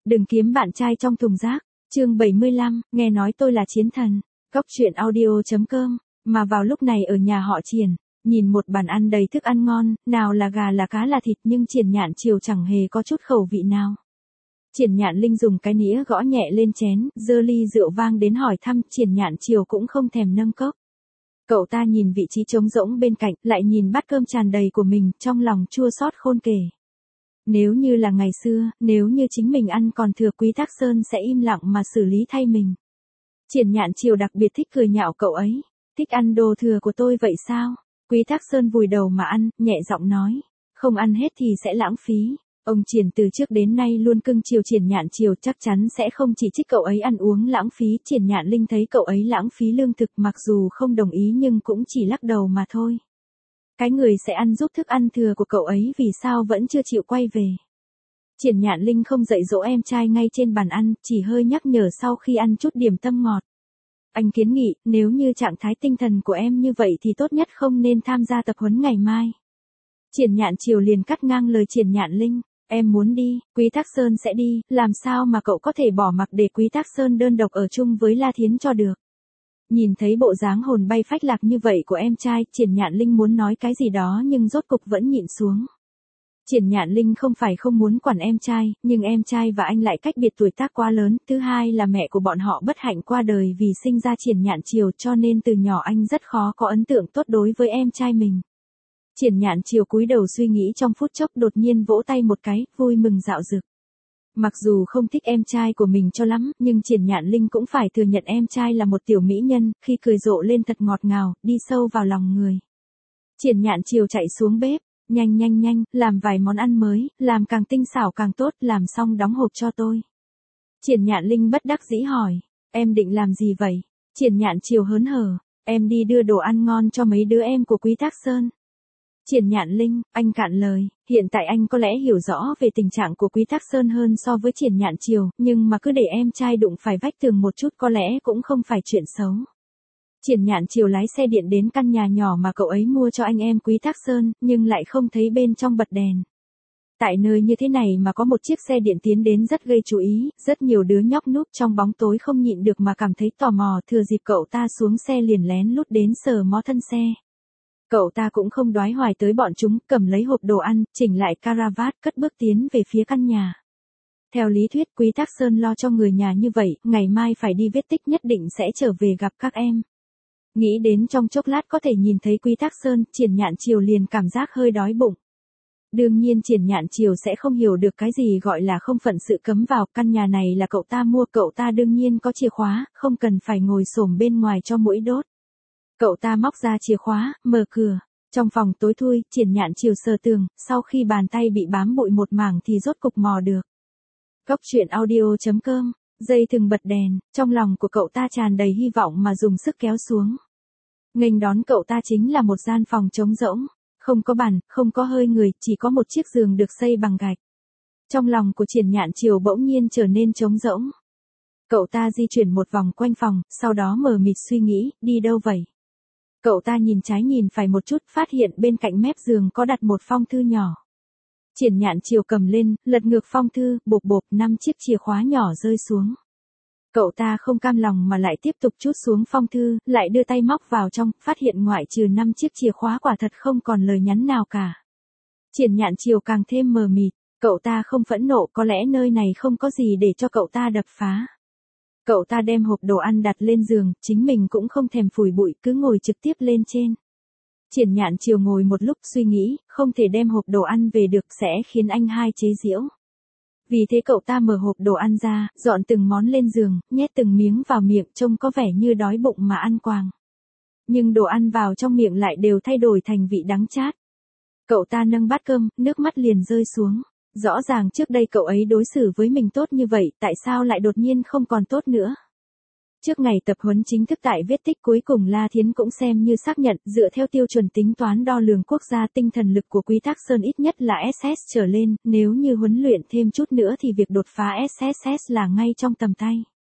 Đừng kiếm bạn trai trong thùng rác. Chương 75, nghe nói tôi là chiến thần. Cóc truyện audio.com. Mà vào lúc này ở nhà họ Triển, nhìn một bàn ăn đầy thức ăn ngon, nào là gà là cá là thịt, nhưng Triển Nhạn Chiều chẳng hề có chút khẩu vị nào. Triển Nhạn Linh dùng cái nĩa gõ nhẹ lên chén, giơ ly rượu vang đến hỏi thăm, Triển Nhạn Chiều cũng không thèm nâng cốc. Cậu ta nhìn vị trí trống rỗng bên cạnh, lại nhìn bát cơm tràn đầy của mình, trong lòng chua xót khôn kể. Nếu như là ngày xưa, nếu như chính mình ăn còn thừa, Quý Thác Sơn sẽ im lặng mà xử lý thay mình. Triển Nhạn Chiều đặc biệt thích cười nhạo cậu ấy. Thích ăn đồ thừa của tôi vậy sao? Quý Thác Sơn vùi đầu mà ăn, nhẹ giọng nói. Không ăn hết thì sẽ lãng phí. Ông Triển từ trước đến nay luôn cưng chiều Triển Nhạn Chiều, chắc chắn sẽ không chỉ trích cậu ấy ăn uống lãng phí. Triển Nhạn Linh thấy cậu ấy lãng phí lương thực, mặc dù không đồng ý nhưng cũng chỉ lắc đầu mà thôi. Cái người sẽ ăn giúp thức ăn thừa của cậu ấy vì sao vẫn chưa chịu quay về. Triển Nhạn Linh không dạy dỗ em trai ngay trên bàn ăn, chỉ hơi nhắc nhở sau khi ăn chút điểm tâm ngọt. Anh kiến nghị, nếu như trạng thái tinh thần của em như vậy thì tốt nhất không nên tham gia tập huấn ngày mai. Triển Nhạn Chiều liền cắt ngang lời Triển Nhạn Linh. Em muốn đi, Quý Thác Sơn sẽ đi, làm sao mà cậu có thể bỏ mặc để Quý Thác Sơn đơn độc ở chung với La Thiến cho được. Nhìn thấy bộ dáng hồn bay phách lạc như vậy của em trai, Triển Nhạn Linh muốn nói cái gì đó nhưng rốt cục vẫn nhịn xuống. Triển Nhạn Linh không phải không muốn quản em trai, nhưng em trai và anh lại cách biệt tuổi tác quá lớn. Thứ hai là mẹ của bọn họ bất hạnh qua đời vì sinh ra Triển Nhạn Chiều, cho nên từ nhỏ anh rất khó có ấn tượng tốt đối với em trai mình. Triển Nhạn Chiều cúi đầu suy nghĩ trong phút chốc, đột nhiên vỗ tay một cái, vui mừng rạo rực. Mặc dù không thích em trai của mình cho lắm, nhưng Triển Nhạn Linh cũng phải thừa nhận em trai là một tiểu mỹ nhân, khi cười rộ lên thật ngọt ngào, đi sâu vào lòng người. Triển Nhạn Chiều chạy xuống bếp, nhanh, làm vài món ăn mới, làm càng tinh xảo càng tốt, làm xong đóng hộp cho tôi. Triển Nhạn Linh bất đắc dĩ hỏi, em định làm gì vậy? Triển Nhạn Chiều hớn hở, em đi đưa đồ ăn ngon cho mấy đứa em của Quý Thác Sơn. Triển Nhạn Linh, anh cạn lời, hiện tại anh có lẽ hiểu rõ về tình trạng của Quý Thác Sơn hơn so với Triển Nhạn Chiều, nhưng mà cứ để em trai đụng phải vách tường một chút có lẽ cũng không phải chuyện xấu. Triển Nhạn Chiều lái xe điện đến căn nhà nhỏ mà cậu ấy mua cho anh em Quý Thác Sơn, nhưng lại không thấy bên trong bật đèn. Tại nơi như thế này mà có một chiếc xe điện tiến đến rất gây chú ý, rất nhiều đứa nhóc núp trong bóng tối không nhịn được mà cảm thấy tò mò, thừa dịp cậu ta xuống xe liền lén lút đến sờ mó thân xe. Cậu ta cũng không đoái hoài tới bọn chúng, cầm lấy hộp đồ ăn, chỉnh lại caravat, cất bước tiến về phía căn nhà. Theo lý thuyết Quý Thác Sơn lo cho người nhà như vậy, ngày mai phải đi viết tích, nhất định sẽ trở về gặp các em. Nghĩ đến trong chốc lát có thể nhìn thấy Quý Thác Sơn, Triển Nhạn Chiều liền cảm giác hơi đói bụng. Đương nhiên Triển Nhạn Chiều sẽ không hiểu được cái gì gọi là không phận sự cấm vào, căn nhà này là cậu ta mua, cậu ta đương nhiên có chìa khóa, không cần phải ngồi xổm bên ngoài cho muỗi đốt. Cậu ta móc ra chìa khóa, mở cửa. Trong phòng tối thui, Triển Nhạn Chiều sờ tường, sau khi bàn tay bị bám bụi một mảng thì rốt cục mò được. Cóc truyện audio.com. Dây thừng bật đèn, trong lòng của cậu ta tràn đầy hy vọng mà dùng sức kéo xuống. Nghênh đón cậu ta chính là một gian phòng trống rỗng, không có bàn, không có hơi người, chỉ có một chiếc giường được xây bằng gạch. Trong lòng của Triển Nhạn Chiều bỗng nhiên trở nên trống rỗng. Cậu ta di chuyển một vòng quanh phòng, sau đó mờ mịt suy nghĩ, đi đâu vậy? Cậu ta nhìn trái nhìn phải một chút, phát hiện bên cạnh mép giường có đặt một phong thư nhỏ. Triển Nhạn Chiều cầm lên, lật ngược phong thư, bộp bộp, 5 chiếc chìa khóa nhỏ rơi xuống. Cậu ta không cam lòng mà lại tiếp tục trút xuống phong thư, lại đưa tay móc vào trong, phát hiện ngoại trừ 5 chiếc chìa khóa quả thật không còn lời nhắn nào cả. Triển Nhạn Chiều càng thêm mờ mịt, cậu ta không phẫn nộ, có lẽ nơi này không có gì để cho cậu ta đập phá. Cậu ta đem hộp đồ ăn đặt lên giường, chính mình cũng không thèm phủi bụi, cứ ngồi trực tiếp lên trên. Triển Nhạn Chiều ngồi một lúc suy nghĩ, không thể đem hộp đồ ăn về được sẽ khiến anh hai chế giễu. Vì thế cậu ta mở hộp đồ ăn ra, dọn từng món lên giường, nhét từng miếng vào miệng, trông có vẻ như đói bụng mà ăn quàng. Nhưng đồ ăn vào trong miệng lại đều thay đổi thành vị đắng chát. Cậu ta nâng bát cơm, nước mắt liền rơi xuống. Rõ ràng trước đây cậu ấy đối xử với mình tốt như vậy, tại sao lại đột nhiên không còn tốt nữa? Trước ngày tập huấn chính thức tại viết tích, cuối cùng La Thiến cũng xem như xác nhận, dựa theo tiêu chuẩn tính toán đo lường quốc gia, tinh thần lực của Quý Thác Sơn ít nhất là SS trở lên, nếu như huấn luyện thêm chút nữa thì việc đột phá SSS là ngay trong tầm tay.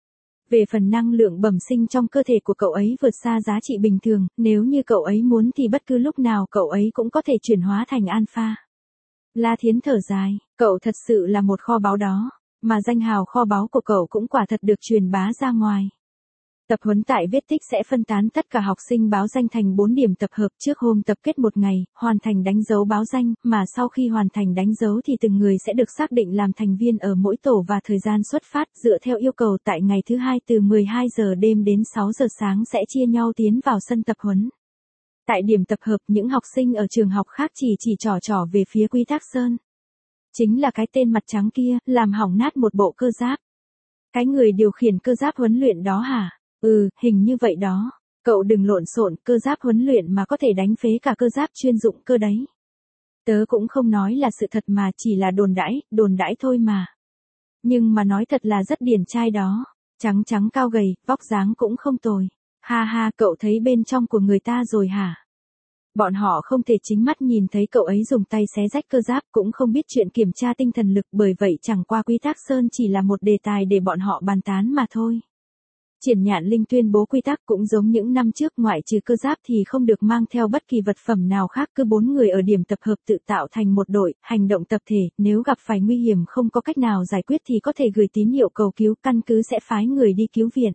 Về phần năng lượng bẩm sinh trong cơ thể của cậu ấy vượt xa giá trị bình thường, nếu như cậu ấy muốn thì bất cứ lúc nào cậu ấy cũng có thể chuyển hóa thành alpha. La Thiến thở dài, cậu thật sự là một kho báu đó. Mà danh hào kho báu của cậu cũng quả thật được truyền bá ra ngoài. Tập huấn tại Viết Tích sẽ phân tán tất cả học sinh báo danh thành 4 điểm tập hợp trước hôm tập kết một ngày, hoàn thành đánh dấu báo danh, mà sau khi hoàn thành đánh dấu thì từng người sẽ được xác định làm thành viên ở mỗi tổ và thời gian xuất phát dựa theo yêu cầu tại ngày thứ hai từ 12 giờ đêm đến 6 giờ sáng sẽ chia nhau tiến vào sân tập huấn. Tại điểm tập hợp những học sinh ở trường học khác chỉ trỏ về phía Quy Tắc Sơn. Chính là cái tên mặt trắng kia, làm hỏng nát một bộ cơ giáp. Cái người điều khiển cơ giáp huấn luyện đó hả? Hình như vậy đó. Cậu đừng lộn xộn, cơ giáp huấn luyện mà có thể đánh phế cả cơ giáp chuyên dụng cơ đấy. Tớ cũng không nói là sự thật mà chỉ là đồn đãi thôi mà. Nhưng mà nói thật là rất điển trai đó. Trắng trắng cao gầy, vóc dáng cũng không tồi. Ha ha, cậu thấy bên trong của người ta rồi hả? Bọn họ không thể chính mắt nhìn thấy cậu ấy dùng tay xé rách cơ giáp, cũng không biết chuyện kiểm tra tinh thần lực, bởi vậy chẳng qua Quy Tắc Sơn chỉ là một đề tài để bọn họ bàn tán mà thôi. Triển Nhạn Linh tuyên bố quy tắc cũng giống những năm trước, ngoại trừ cơ giáp thì không được mang theo bất kỳ vật phẩm nào khác, cứ 4 người ở điểm tập hợp tự tạo thành một đội, hành động tập thể, nếu gặp phải nguy hiểm không có cách nào giải quyết thì có thể gửi tín hiệu cầu cứu, căn cứ sẽ phái người đi cứu viện.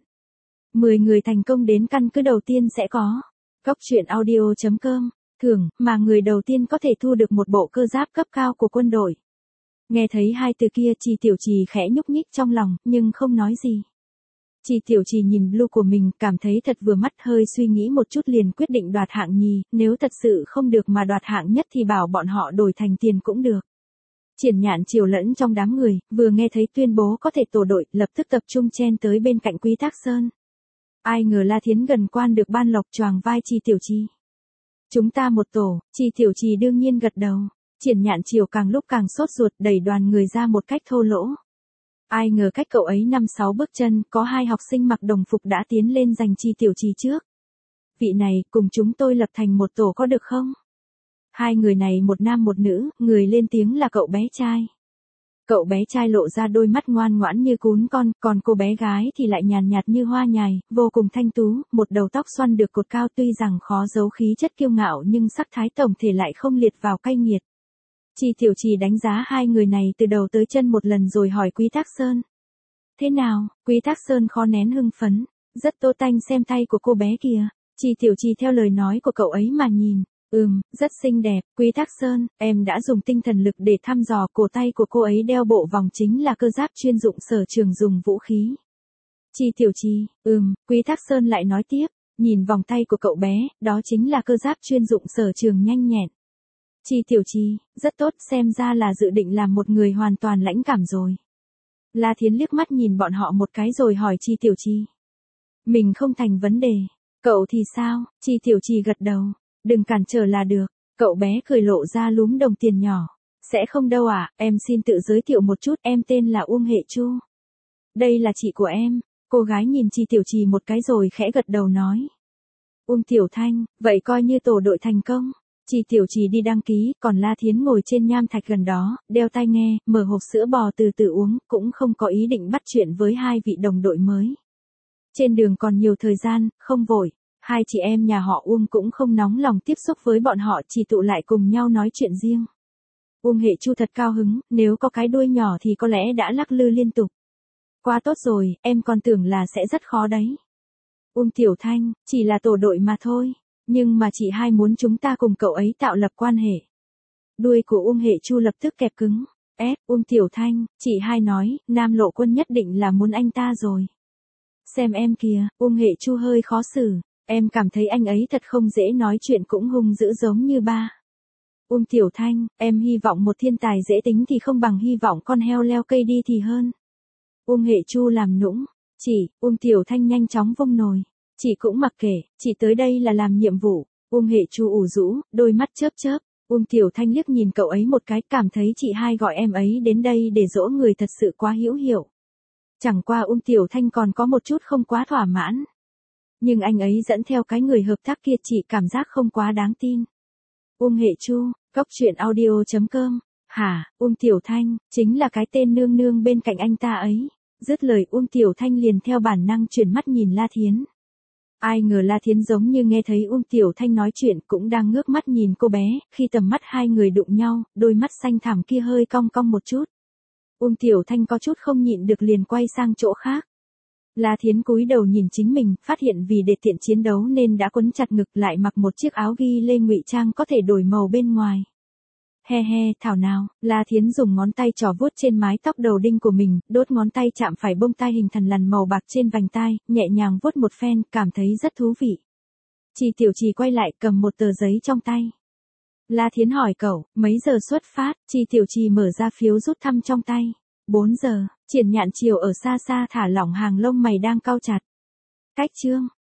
10 người thành công đến căn cứ đầu tiên sẽ có Góc truyện audio.com thưởng, mà người đầu tiên có thể thu được một bộ cơ giáp cấp cao của quân đội. Nghe thấy hai từ kia, Chi Tiểu Trì khẽ nhúc nhích trong lòng, nhưng không nói gì. Chi Tiểu Trì nhìn blue của mình, cảm thấy thật vừa mắt, hơi suy nghĩ một chút liền quyết định đoạt hạng nhì, nếu thật sự không được mà đoạt hạng nhất thì bảo bọn họ đổi thành tiền cũng được. Triển Nhạn chiều lẫn trong đám người, vừa nghe thấy tuyên bố có thể tổ đội, lập tức tập trung chen tới bên cạnh Quy Tắc Sơn. Ai ngờ La Thiến gần quan được ban lộc choàng vai Chi Tiểu Trì. Chúng ta một tổ, Chi Tiểu Trì đương nhiên gật đầu. Triển Nhạn chiều càng lúc càng sốt ruột, đẩy đoàn người ra một cách thô lỗ. Ai ngờ cách cậu ấy 5-6 bước chân, có 2 học sinh mặc đồng phục đã tiến lên giành Chi Tiểu Trì trước. Vị này, cùng chúng tôi lập thành một tổ có được không? 2 người này một nam một nữ, người lên tiếng là cậu bé trai. Cậu bé trai lộ ra đôi mắt ngoan ngoãn như cún con, còn cô bé gái thì lại nhàn nhạt như hoa nhài, vô cùng thanh tú, một đầu tóc xoăn được cột cao, tuy rằng khó giấu khí chất kiêu ngạo nhưng sắc thái tổng thể lại không liệt vào cay nghiệt. Chi Tiểu Trì đánh giá 2 người này từ đầu tới chân một lần rồi hỏi Quy Tắc Sơn. Thế nào? Quy Tắc Sơn khó nén hưng phấn. Rất tốt, tanh xem tay của cô bé kìa. Chi Tiểu Trì theo lời nói của cậu ấy mà nhìn. Rất xinh đẹp. Quy Tắc Sơn, em đã dùng tinh thần lực để thăm dò, cổ tay của cô ấy đeo bộ vòng chính là cơ giáp chuyên dụng sở trường dùng vũ khí. Chi Tiểu Trì, Quy Tắc Sơn lại nói tiếp, nhìn vòng tay của cậu bé, đó chính là cơ giáp chuyên dụng sở trường nhanh nhẹn. Chi Tiểu Trì, rất tốt, xem ra là dự định làm một người hoàn toàn lãnh cảm rồi. La Thiến liếc mắt nhìn bọn họ một cái rồi hỏi Chi Tiểu Trì. Mình không thành vấn đề, cậu thì sao? Chi Tiểu Trì gật đầu, đừng cản trở là được. Cậu bé cười lộ ra lúm đồng tiền nhỏ. Sẽ không đâu ạ, em xin tự giới thiệu một chút, em tên là Uông Hệ Chu. Đây là chị của em. Cô gái nhìn Chi Tiểu Trì một cái rồi khẽ gật đầu nói. Uông Tiểu Thanh, vậy coi như tổ đội thành công. Chi Tiểu Trì đi đăng ký, còn La Thiến ngồi trên nham thạch gần đó, đeo tai nghe, mở hộp sữa bò từ từ uống, cũng không có ý định bắt chuyện với 2 vị đồng đội mới. Trên đường còn nhiều thời gian, không vội, 2 chị em nhà họ Uông cũng không nóng lòng tiếp xúc với bọn họ, chỉ tụ lại cùng nhau nói chuyện riêng. Uông Hệ Chu thật cao hứng, nếu có cái đuôi nhỏ thì có lẽ đã lắc lư liên tục. Quá tốt rồi, em còn tưởng là sẽ rất khó đấy. Uông Tiểu Thanh, chỉ là tổ đội mà thôi. Nhưng mà chị hai muốn chúng ta cùng cậu ấy tạo lập quan hệ. Đuôi của Uông Hệ Chu lập tức kẹp cứng. Uông Tiểu Thanh, chị hai nói, Nam Lộ Quân nhất định là muốn anh ta rồi. Xem em kìa, Uông Hệ Chu hơi khó xử. Em cảm thấy anh ấy thật không dễ nói chuyện, cũng hung dữ giống như ba. Uông Tiểu Thanh, em hy vọng một thiên tài dễ tính thì không bằng hy vọng con heo leo cây đi thì hơn. Uông Hệ Chu làm nũng. Uông Tiểu Thanh nhanh chóng vung nồi. Chị cũng mặc kệ, chị tới đây là làm nhiệm vụ. Uông Hệ Chu ủ rũ, đôi mắt chớp chớp. Uông Tiểu Thanh liếc nhìn cậu ấy một cái, cảm thấy chị hai gọi em ấy đến đây để dỗ người thật sự quá hữu hiệu. Chẳng qua Uông Tiểu Thanh còn có một chút không quá thỏa mãn. Nhưng anh ấy dẫn theo cái người hợp tác kia, chị cảm giác không quá đáng tin. Uông Hệ Chu, Góc truyện audio.com. Hả, Uông Tiểu Thanh, chính là cái tên nương nương bên cạnh anh ta ấy. Dứt lời Uông Tiểu Thanh liền theo bản năng chuyển mắt nhìn La Thiến. Ai ngờ La Thiến giống như nghe thấy Uông Tiểu Thanh nói chuyện, cũng đang ngước mắt nhìn cô bé, khi tầm mắt 2 người đụng nhau, đôi mắt xanh thẳm kia hơi cong cong một chút. Tiểu Thanh có chút không nhịn được liền quay sang chỗ khác. La Thiến cúi đầu nhìn chính mình, phát hiện vì để tiện chiến đấu nên đã quấn chặt ngực lại mặc một chiếc áo ghi lê ngụy trang có thể đổi màu bên ngoài. He he, thảo nào, La Thiến dùng ngón tay trỏ vuốt trên mái tóc đầu đinh của mình, đốt ngón tay chạm phải bông tai hình thằn lằn màu bạc trên vành tai, nhẹ nhàng vuốt một phen, cảm thấy rất thú vị. Chi Tiểu Trì quay lại cầm một tờ giấy trong tay. La Thiến hỏi cậu, mấy giờ xuất phát? Chi Tiểu Trì mở ra phiếu rút thăm trong tay. 4 giờ, Triển Nhạn Chiều ở xa xa thả lỏng hàng lông mày đang cau chặt. Cách chương.